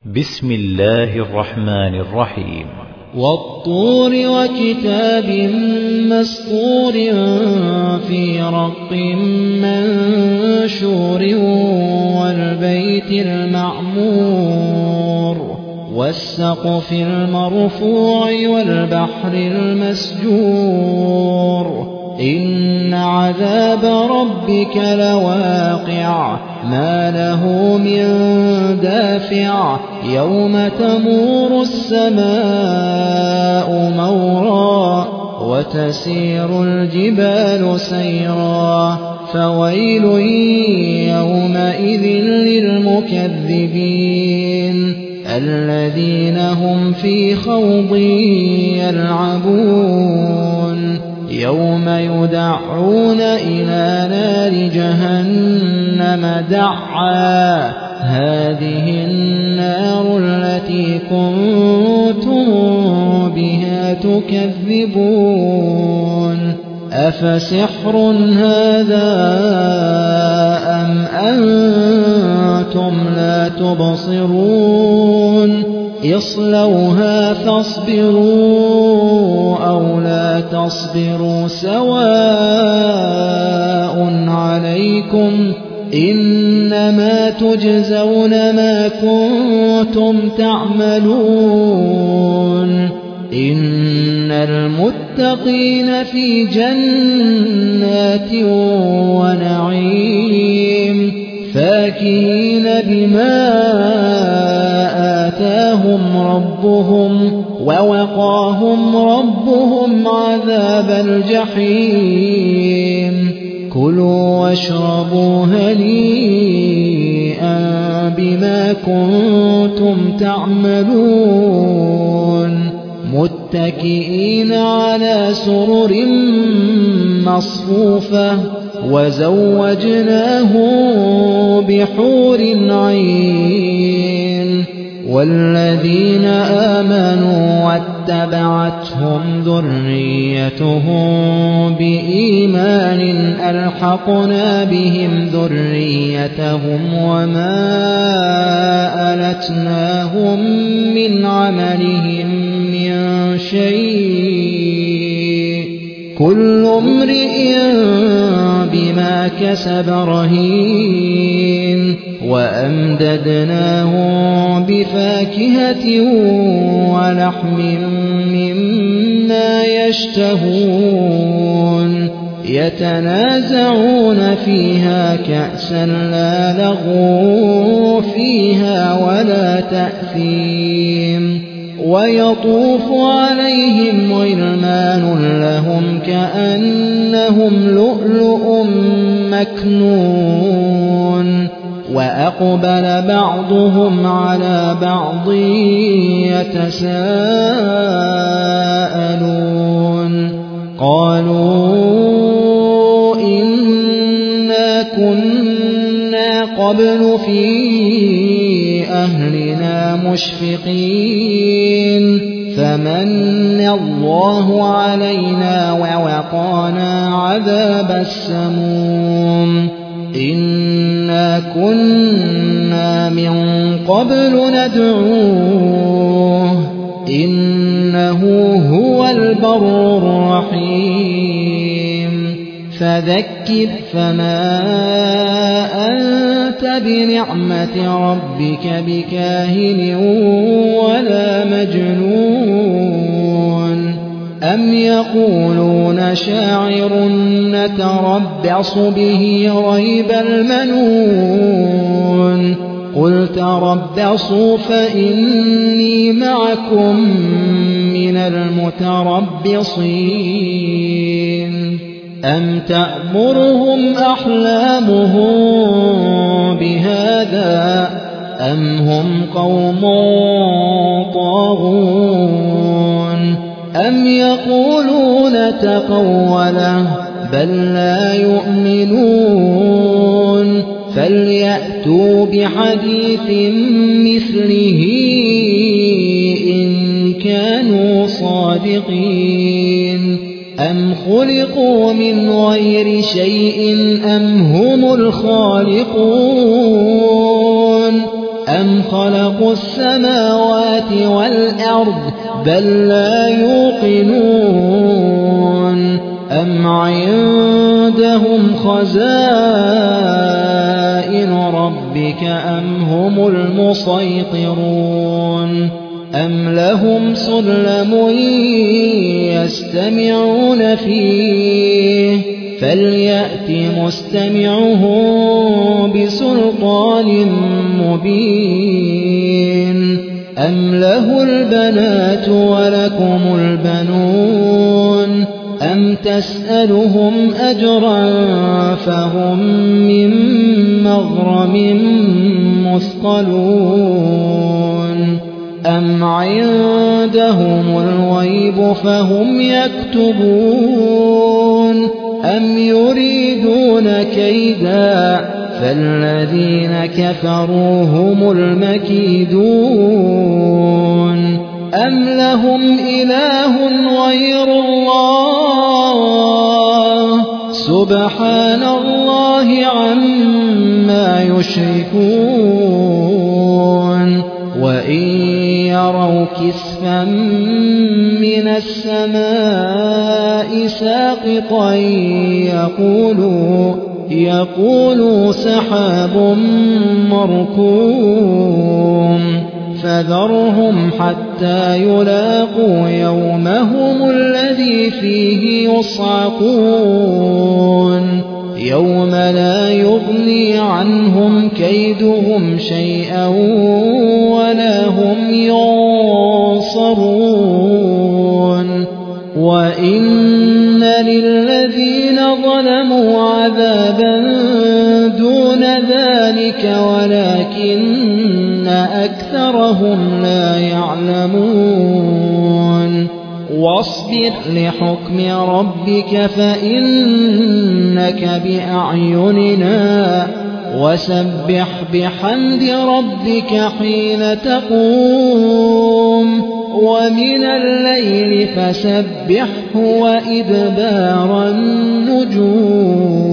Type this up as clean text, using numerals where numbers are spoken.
بسم الله الرحمن الرحيم. والطور وكتاب مسطور في رق منشور والبيت المعمور والسقف المرفوع والبحر المسجور إن عذاب ربك لواقع ما له من دافع يوم تمور السماء مورا وتسير الجبال سيرا فويل يومئذ للمكذبين الذين هم في خوض يلعبون يوم يدعون إلى نار جهنم دعا هذه النار التي كنتم بها تكذبون أفسحر هذا أم أنتم لا تبصرون اصلوها فاصبروا أو لا تصبروا سواء عليكم إنما تجزون ما كنتم تعملون إن المتقين في جنات ونعيم فاكهين بما آتاهم ربهم ووقاهم ربهم عذاب الجحيم كلوا واشربوا هنيئا بما كنتم تعملون متكئين على سرر مصفوفة وزوجناهم بحور عين والذين آمنوا واتبعتهم ذريتهم بإيمان ألحقنا بهم ذريتهم وما ألتناهم من عملهم من شيء كل امرئ بما كسب رهين وأمددناهم بفاكهة ولحم مما يشتهون يتنازعون فيها كأسا لا لغو فيها ولا تأثيم ويطوف عليهم غلمان لهم كأنهم لؤلؤ مكنون وأقبل بعضهم على بعض يتساءلون قالوا إنا كنا قبل في أهلنا مشفقين فمن الله علينا ووقانا عذاب السموم إنا كنا من قبل ندعوه إنه هو البر الرحيم فذكر فما أنت بنعمة ربك بكاهن ولا مجنون أم يقولون شاعر نتربص به ريب المنون قل تربصوا فإني معكم من المتربصين أم تأمرهم أحلامهم بهذا أم هم قوم طاغون أم يقولون تقوله بل لا يؤمنون فليأتوا بحديث مثله إن كانوا صادقين أم خلقوا من غير شيء أم هم الخالقون أم خلقوا السماوات والأرض بل لا يوقنون أم عندهم خزائن ربك أم هم المسيطرون أم لهم سلم يستمعون فيه فليأت مستمعهم بسلطان مبين أم له البنات ولكم البنون أم تسألهم أجرا فهم من مغرم مثقلون أم عندهم الغيب فهم يكتبون أم يريدون كيدا فالذين كفروا هم المكيدون أم لهم إله غير الله سبحان الله عما يشركون وإن يروا كسفا من السماء ساقطا يقولوا سحاب مركوم فذرهم حتى يلاقوا يومهم الذي فيه يصعقون يوم لا يغني عنهم كيدهم شيئا ولا هم ينصرون وإن للذين ظلموا عذابا دون ذلك ولكن أكثرهم لا يعلمون واصبر لحكم ربك فإنك بأعيننا وسبح بحمد ربك حين تقوم ومن الليل فسبحه وإدبار النجوم